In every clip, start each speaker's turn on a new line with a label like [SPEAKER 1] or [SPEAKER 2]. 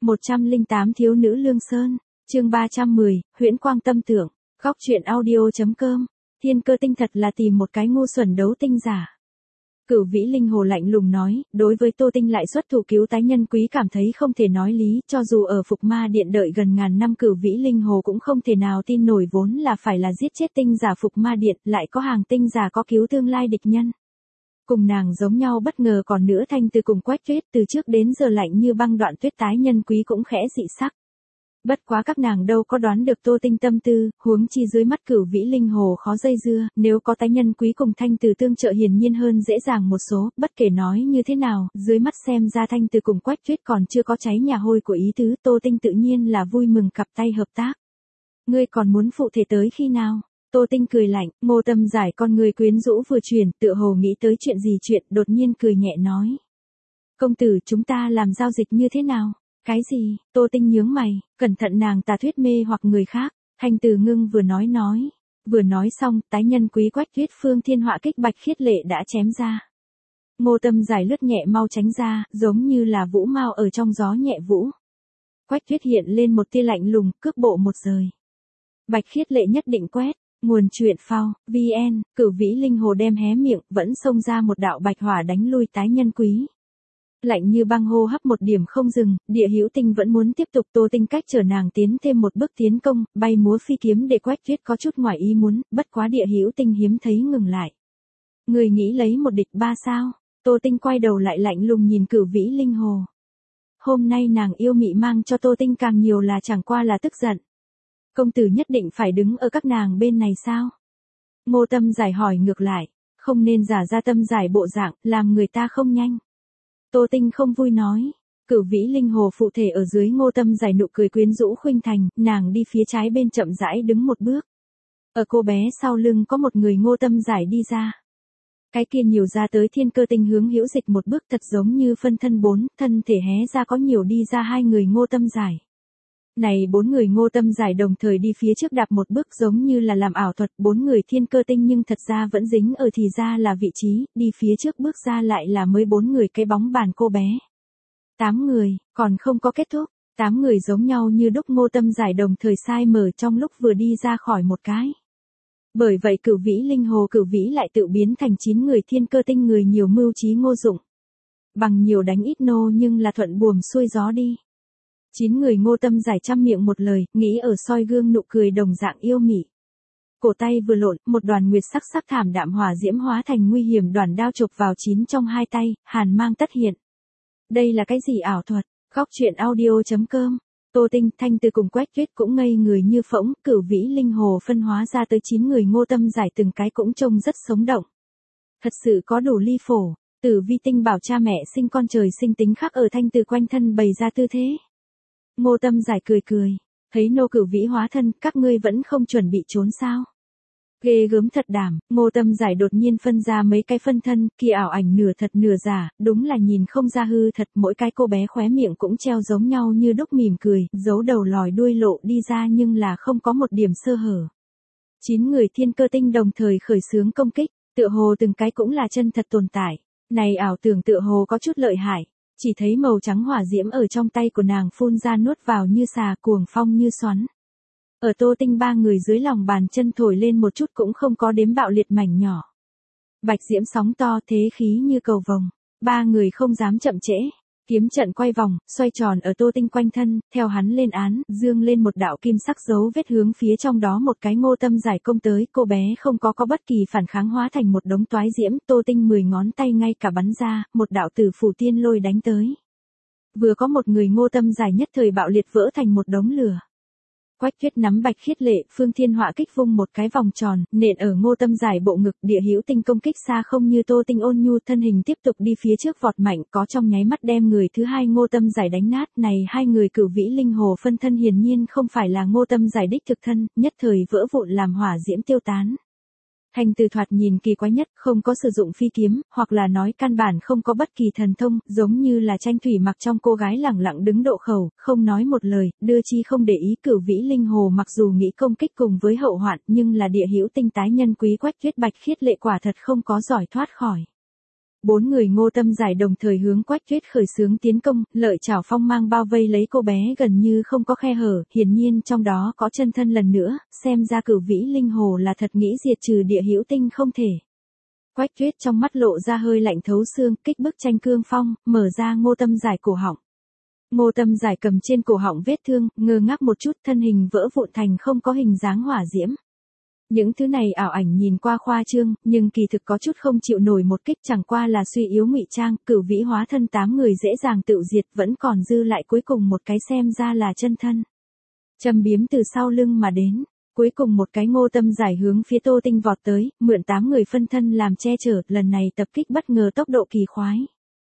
[SPEAKER 1] 108 Thiếu nữ Lương Sơn, chương 310, huyễn quang tâm tưởng, góc truyện audio.com, thiên cơ tinh thật là tìm một cái ngu xuẩn đấu tinh giả. Cửu Vĩ Linh Hồ lạnh lùng nói, đối với Tô Tinh lại xuất thủ cứu tái nhân quý cảm thấy không thể nói lý, cho dù ở Phục Ma Điện đợi gần ngàn năm Cửu Vĩ Linh Hồ cũng không thể nào tin nổi vốn là phải là giết chết tinh giả Phục Ma Điện, lại có hàng tinh giả có cứu tương lai địch nhân. Cùng nàng giống nhau bất ngờ còn nữa Thanh Từ cùng Quách Tuyết từ trước đến giờ lạnh như băng Đoạn Tuyết tái nhân quý cũng khẽ dị sắc. Bất quá các nàng đâu có đoán được Tô Tinh tâm tư, huống chi dưới mắt Cửu Vĩ Linh Hồ khó dây dưa, nếu có tái nhân quý cùng Thanh Từ tương trợ hiển nhiên hơn dễ dàng một số, bất kể nói như thế nào, dưới mắt xem ra Thanh Từ cùng Quách Tuyết còn chưa có cháy nhà hôi của ý tứ, Tô Tinh tự nhiên là vui mừng cặp tay hợp tác. Ngươi còn muốn phụ thể tới khi nào? Tô Tinh cười lạnh, Ngô Tâm Giải con người quyến rũ vừa chuyển, tựa hồ nghĩ tới chuyện gì đột nhiên cười nhẹ nói. Công tử chúng ta làm giao dịch như thế nào? Cái gì? Tô Tinh nhướng mày, cẩn thận nàng tà thuyết mê hoặc người khác. Thanh Từ ngưng vừa nói xong, tái nhân quý Quách Tuyết phương thiên họa kích bạch khiết lệ đã chém ra. Ngô Tâm Giải lướt nhẹ mau tránh ra, giống như là vũ mao ở trong gió nhẹ vũ. Quách Tuyết hiện lên một tia lạnh lùng, cước bộ một rời. Bạch khiết lệ nhất định quét. Nguồn truyện phao, VN, Cửu Vĩ Linh Hồ đem hé miệng, vẫn xông ra một đạo bạch hỏa đánh lui tái nhân quý. Lạnh như băng hô hấp một điểm không dừng, Địa Hữu Tinh vẫn muốn tiếp tục. Tô Tinh cách trở nàng tiến thêm một bước tiến công, bay múa phi kiếm để Quách Tuyết có chút ngoài ý muốn, bất quá Địa Hữu Tinh hiếm thấy ngừng lại. Người nghĩ lấy một địch ba sao? Tô Tinh quay đầu lại lạnh lùng nhìn Cửu Vĩ Linh Hồ. Hôm nay nàng yêu mị mang cho Tô Tinh càng nhiều là chẳng qua là tức giận. Công tử nhất định phải đứng ở các nàng bên này sao? Ngô Tâm Giải hỏi ngược lại, không nên giả ra Tâm Giải bộ dạng, làm người ta không nhanh. Tô Tinh không vui nói, Cửu Vĩ Linh Hồ phụ thể ở dưới Ngô Tâm Giải nụ cười quyến rũ khuynh thành, nàng đi phía trái bên chậm rãi đứng một bước. Ở cô bé sau lưng có một người Ngô Tâm Giải đi ra. Cái kia nhiều ra tới thiên cơ tinh hướng hữu dịch một bước thật giống như phân thân bốn, thân thể hé ra có nhiều đi ra hai người Ngô Tâm Giải. Này bốn người Ngô Tâm Giải đồng thời đi phía trước đạp một bước giống như là làm ảo thuật, bốn người thiên cơ tinh nhưng thật ra vẫn dính ở thì ra là vị trí, đi phía trước bước ra lại là mới bốn người cái bóng bàn cô bé. 8 người, còn không có kết thúc, 8 người giống nhau như đúc Ngô Tâm Giải đồng thời sai mở trong lúc vừa đi ra khỏi một cái. Bởi vậy Cửu Vĩ Linh Hồ Cửu Vĩ lại tự biến thành 9 người thiên cơ tinh người nhiều mưu trí ngô dụng. Bằng nhiều đánh ít nô nhưng là thuận buồm xuôi gió đi. 9 người Ngô Tâm Giải trăm miệng một lời, nghĩ ở soi gương nụ cười đồng dạng yêu mị. Cổ tay vừa lộn, một đoàn nguyệt sắc sắc thảm đạm hỏa diễm hóa thành nguy hiểm đoàn đao chụp vào 9 trong hai tay, hàn mang tất hiện. Đây là cái gì ảo thuật? Góc truyện audio.com. Tô Tinh, Thanh Từ cùng Quách Tuyết cũng ngây người như phỗng, Cửu Vĩ Linh Hồ phân hóa ra tới 9 người Ngô Tâm Giải từng cái cũng trông rất sống động. Thật sự có đủ ly phổ, Tử Vi Tinh bảo cha mẹ sinh con trời sinh tính khắc ở Thanh Từ quanh thân bày ra tư thế. Ngô Tâm Giải cười, thấy nô Cửu Vĩ hóa thân, các ngươi vẫn không chuẩn bị trốn sao? Ghê gớm thật đảm, Ngô Tâm Giải đột nhiên phân ra mấy cái phân thân, kia ảo ảnh nửa thật nửa giả, đúng là nhìn không ra hư thật, mỗi cái cô bé khóe miệng cũng treo giống nhau như đúc mỉm cười, giấu đầu lòi đuôi lộ đi ra nhưng là không có một điểm sơ hở. 9 người thiên cơ tinh đồng thời khởi xướng công kích, tựa hồ từng cái cũng là chân thật tồn tại, này ảo tưởng tựa hồ có chút lợi hại. Chỉ thấy màu trắng hỏa diễm ở trong tay của nàng phun ra nuốt vào như xà, cuồng phong như xoắn. Ở Tô Tinh ba người dưới lòng bàn chân thổi lên một chút cũng không có đếm bạo liệt mảnh nhỏ. Bạch diễm sóng to thế khí như cầu vồng, ba người không dám chậm trễ. Kiếm trận quay vòng, xoay tròn ở Tô Tinh quanh thân, theo hắn lên án, dương lên một đạo kim sắc dấu vết hướng phía trong đó một cái Ngô Tâm Giải công tới, cô bé không có bất kỳ phản kháng hóa thành một đống toái diễm, Tô Tinh 10 ngón tay ngay cả bắn ra, một đạo tử phủ tiên lôi đánh tới. Vừa có một người Ngô Tâm Giải nhất thời bạo liệt vỡ thành một đống lửa. Quách Tuyết nắm bạch khiết lệ, phương thiên họa kích vung một cái vòng tròn, nện ở Ngô Tâm Giải bộ ngực, Địa Hữu Tinh công kích xa không như Tô Tinh ôn nhu thân hình tiếp tục đi phía trước vọt mạnh, có trong nháy mắt đem người thứ hai Ngô Tâm Giải đánh nát. Này hai người Cửu Vĩ Linh Hồ phân thân hiển nhiên không phải là Ngô Tâm Giải đích thực thân, nhất thời vỡ vụn làm hỏa diễm tiêu tán. Thanh Từ thoạt nhìn kỳ quái nhất, không có sử dụng phi kiếm, hoặc là nói căn bản không có bất kỳ thần thông, giống như là tranh thủy mặc trong cô gái lẳng lặng đứng độ khẩu, không nói một lời, đưa chi không để ý. Cửu Vĩ Linh Hồ mặc dù nghĩ công kích cùng với hậu hoạn, nhưng là Địa Hữu Tinh tái nhân quý Quách Tuyết bạch khiết lệ quả thật không có giỏi thoát khỏi. 4 người Ngô Tâm Giải đồng thời hướng Quách Tuyết khởi xướng tiến công, lợi chảo phong mang bao vây lấy cô bé gần như không có khe hở, hiển nhiên trong đó có chân thân lần nữa, xem ra Cửu Vĩ Linh Hồ là thật nghĩ diệt trừ Địa Hữu Tinh không thể. Quách Tuyết trong mắt lộ ra hơi lạnh thấu xương, kích bức tranh cương phong, mở ra Ngô Tâm Giải cổ họng. Ngô Tâm Giải cầm trên cổ họng vết thương, ngơ ngác một chút, thân hình vỡ vụn thành không có hình dáng hỏa diễm. Những thứ này ảo ảnh nhìn qua khoa trương, nhưng kỳ thực có chút không chịu nổi một kích, chẳng qua là suy yếu ngụy trang, Cửu Vĩ hóa thân 8 người dễ dàng tự diệt, vẫn còn dư lại cuối cùng một cái xem ra là chân thân. Châm biếm từ sau lưng mà đến, cuối cùng một cái Ngô Tâm Giải hướng phía Tô Tinh vọt tới, mượn 8 người phân thân làm che chở, lần này tập kích bất ngờ tốc độ kỳ khoái.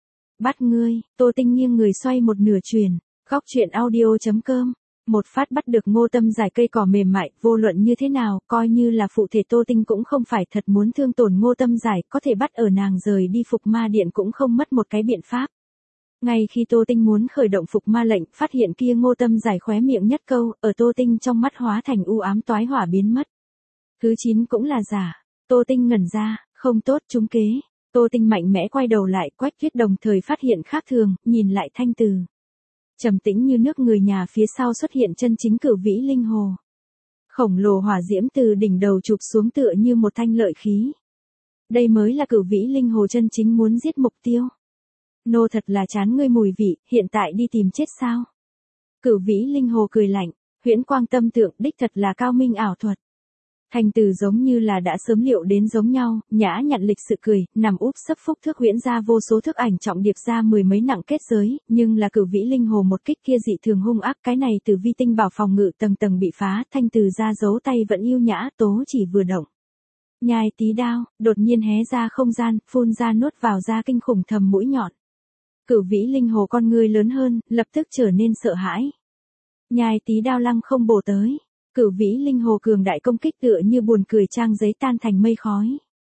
[SPEAKER 1] Bắt ngươi, Tô Tinh nghiêng người xoay một nửa truyền, góc truyện audio.com. Một phát bắt được Ngô Tâm Giải cây cỏ mềm mại, vô luận như thế nào, coi như là phụ thể Tô Tinh cũng không phải thật muốn thương tổn Ngô Tâm Giải, có thể bắt ở nàng rời đi Phục Ma Điện cũng không mất một cái biện pháp. Ngay khi Tô Tinh muốn khởi động Phục Ma lệnh, phát hiện kia Ngô Tâm Giải khóe miệng nhất câu, ở Tô Tinh trong mắt hóa thành u ám toái hỏa biến mất. Thứ 9 cũng là giả. Tô Tinh ngẩn ra, không tốt, trúng kế. Tô Tinh mạnh mẽ quay đầu lại, Quách Tuyết đồng thời phát hiện khác thường, nhìn lại Thanh Từ. Trầm tĩnh như nước, người nhà phía sau xuất hiện chân chính Cửu Vĩ Linh Hồ. Khổng lồ hỏa diễm từ đỉnh đầu chụp xuống tựa như một thanh lợi khí. Đây mới là Cửu Vĩ Linh Hồ chân chính muốn giết mục tiêu. Nô thật là chán ngươi mùi vị, hiện tại đi tìm chết sao? Cửu Vĩ Linh Hồ cười lạnh, huyễn quang tâm tượng, đích thật là cao minh ảo thuật. Thanh Từ giống như là đã sớm liệu đến giống nhau, nhã nhặn lịch sự cười, nằm úp sấp phúc thước huyễn ra vô số thước ảnh trọng điệp ra mười mấy nặng kết giới, nhưng là Cửu Vĩ Linh Hồ một kích kia dị thường hung ác, cái này từ vi tinh bảo phòng ngự tầng tầng bị phá, Thanh Từ ra giấu tay vẫn yêu nhã, tố chỉ vừa động. Nhai tí đao, đột nhiên hé ra không gian, phun ra nuốt vào ra kinh khủng thầm mũi nhọn. Cửu Vĩ Linh Hồ con người lớn hơn, lập tức trở nên sợ hãi. Nhai tí đao lăng không bổ tới. Cửu Vĩ Linh Hồ cường đại công kích tựa như buồn cười trang giấy tan thành mây khói.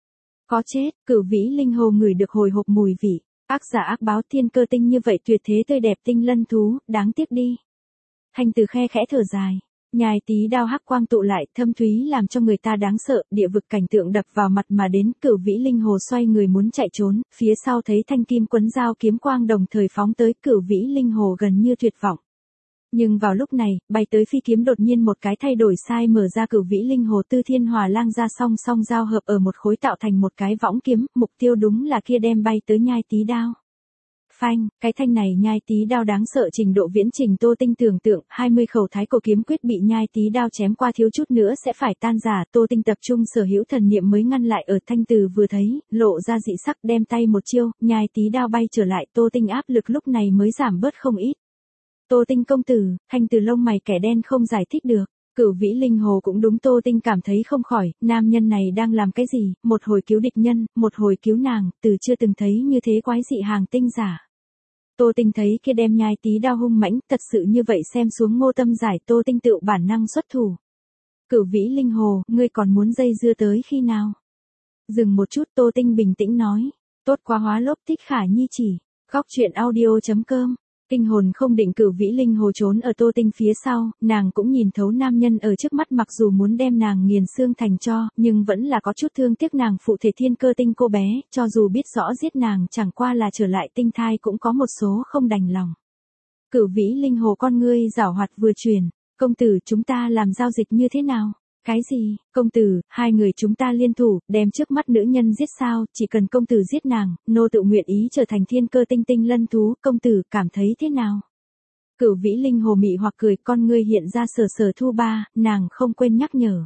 [SPEAKER 1] Có chết, Cửu Vĩ Linh Hồ ngửi được hồi hộp mùi vị. Ác giả ác báo, thiên cơ tinh như vậy tuyệt thế tươi đẹp tinh lân thú, đáng tiếc đi. Thanh Từ khe khẽ thở dài. Nhai tí đao hắc quang tụ lại, thâm thúy làm cho người ta đáng sợ, địa vực cảnh tượng đập vào mặt mà đến, Cửu Vĩ Linh Hồ xoay người muốn chạy trốn, phía sau thấy thanh kim quấn dao kiếm quang đồng thời phóng tới, Cửu Vĩ Linh Hồ gần như tuyệt vọng. Nhưng vào lúc này, bay tới phi kiếm đột nhiên một cái thay đổi sai, mở ra Cửu Vĩ Linh Hồ Tư Thiên Hỏa Lang ra song song giao hợp ở một khối tạo thành một cái võng kiếm, mục tiêu đúng là kia đem bay tới nhai tí đao. Phanh, cái thanh này nhai tí đao đáng sợ trình độ viễn trình Tô Tinh tưởng tượng, 20 khẩu thái cổ kiếm quyết bị nhai tí đao chém qua thiếu chút nữa sẽ phải tan rã, Tô Tinh tập trung sở hữu thần niệm mới ngăn lại, ở Thanh Từ vừa thấy, lộ ra dị sắc, đem tay một chiêu, nhai tí đao bay trở lại, Tô Tinh áp lực lúc này mới giảm bớt không ít. Tô Tinh công tử, Thanh Từ lông mày kẻ đen không giải thích được. Cửu Vĩ Linh Hồ cũng đúng, Tô Tinh cảm thấy không khỏi, nam nhân này đang làm cái gì, một hồi cứu địch nhân, một hồi cứu nàng, từ chưa từng thấy như thế quái dị hàng tinh giả. Tô Tinh thấy kia đem nhai tí đao hung mãnh, thật sự như vậy xem xuống Ngô Tâm Giải, Tô Tinh tự bản năng xuất thủ. Cửu Vĩ Linh Hồ, ngươi còn muốn dây dưa tới khi nào? Dừng một chút, Tô Tinh bình tĩnh nói, tốt quá hóa lốp thích khả nhi chỉ, góc truyện audio.com. Kinh hồn không định, Cửu Vĩ Linh Hồ trốn ở Tô Tinh phía sau, nàng cũng nhìn thấu nam nhân ở trước mắt mặc dù muốn đem nàng nghiền xương thành tro, nhưng vẫn là có chút thương tiếc nàng phụ thể thiên cơ tinh cô bé, cho dù biết rõ giết nàng chẳng qua là trở lại tinh thai cũng có một số không đành lòng. Cửu Vĩ Linh Hồ con ngươi giảo hoạt vừa truyền, công tử chúng ta làm giao dịch như thế nào? Cái gì, công tử, hai người chúng ta liên thủ, đem trước mắt nữ nhân giết sao, chỉ cần công tử giết nàng, nô tự nguyện ý trở thành thiên cơ tinh tinh lân thú, công tử cảm thấy thế nào? Cửu Vĩ Linh Hồ mị hoặc cười, con ngươi hiện ra sờ sờ thu ba, nàng không quên nhắc nhở.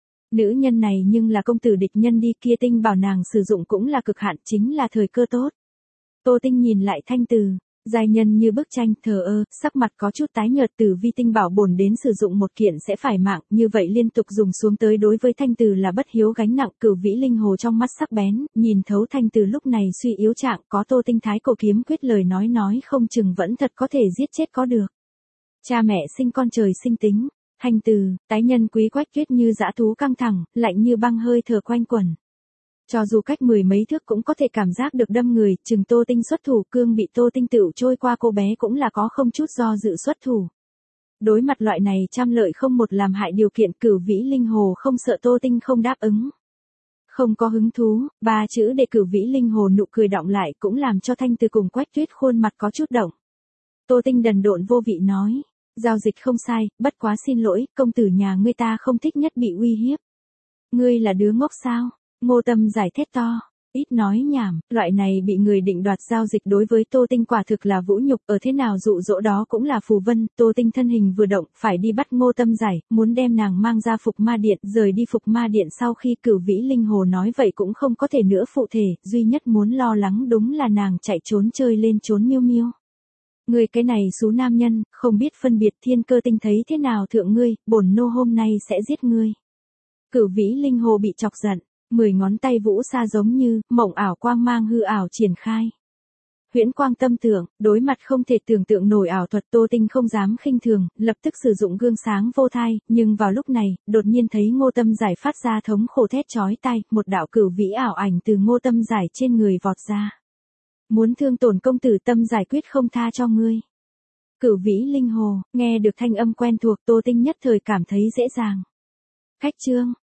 [SPEAKER 1] Nữ nhân này nhưng là công tử địch nhân đi, kia tinh bảo nàng sử dụng cũng là cực hạn, chính là thời cơ tốt. Tô Tinh nhìn lại Thanh Từ. Giai nhân như bức tranh, thờ ơ, sắc mặt có chút tái nhợt, từ vi tinh bảo bổn đến sử dụng một kiện sẽ phải mạng, như vậy liên tục dùng xuống tới đối với Thanh Từ là bất hiếu gánh nặng. Cửu Vĩ Linh Hồ trong mắt sắc bén, nhìn thấu Thanh Từ lúc này suy yếu trạng, có Tô Tinh thái cổ kiếm quyết lời nói không chừng vẫn thật có thể giết chết có được. Cha mẹ sinh con trời sinh tính, Thanh Từ, tái nhân quý Quách Tuyết như dã thú căng thẳng, lạnh như băng hơi thở quanh quẩn. Cho dù cách mười mấy thước cũng có thể cảm giác được đâm người, chừng Tô Tinh xuất thủ, cương bị Tô Tinh tựu trôi qua, cô bé cũng là có không chút do dự xuất thủ. Đối mặt loại này trăm lợi không một làm hại điều kiện, Cửu Vĩ Linh Hồ không sợ Tô Tinh không đáp ứng. Không có hứng thú, ba chữ để Cửu Vĩ Linh Hồ nụ cười đọng lại cũng làm cho Thanh Từ cùng Quách Tuyết khuôn mặt có chút động. Tô Tinh đần độn vô vị nói, giao dịch không sai, bất quá xin lỗi, công tử nhà ngươi ta không thích nhất bị uy hiếp. Ngươi là đứa ngốc sao? Ngô Tâm giải thét to. Ít nói nhảm, loại này bị người định đoạt giao dịch đối với Tô Tinh quả thực là vũ nhục, ở thế nào dụ dỗ đó cũng là phù vân. Tô Tinh thân hình vừa động, phải đi bắt Ngô Tâm giải, muốn đem nàng mang ra Phục Ma Điện, rời đi Phục Ma Điện sau khi Cửu Vĩ Linh Hồ nói vậy cũng không có thể nữa phụ thể, duy nhất muốn lo lắng đúng là nàng chạy trốn chơi lên trốn miêu miêu. Ngươi cái này xú nam nhân, không biết phân biệt Thiên Cơ Tinh thấy thế nào thượng ngươi, bổn nô hôm nay sẽ giết ngươi. Cửu Vĩ Linh Hồ bị chọc giận. 10 ngón tay vũ xa giống như, mộng ảo quang mang hư ảo triển khai. Huyễn quang tâm tưởng, đối mặt không thể tưởng tượng nổi ảo thuật Tô Tinh không dám khinh thường, lập tức sử dụng gương sáng vô thai, nhưng vào lúc này, đột nhiên thấy Ngô Tâm giải phát ra thống khổ thét chói tai, một đạo cửu vĩ ảo ảnh từ Ngô Tâm giải trên người vọt ra. Muốn thương tổn công tử Tâm giải quyết không tha cho ngươi. Cửu Vĩ Linh Hồ, nghe được thanh âm quen thuộc Tô Tinh nhất thời cảm thấy dễ dàng. Khách trương,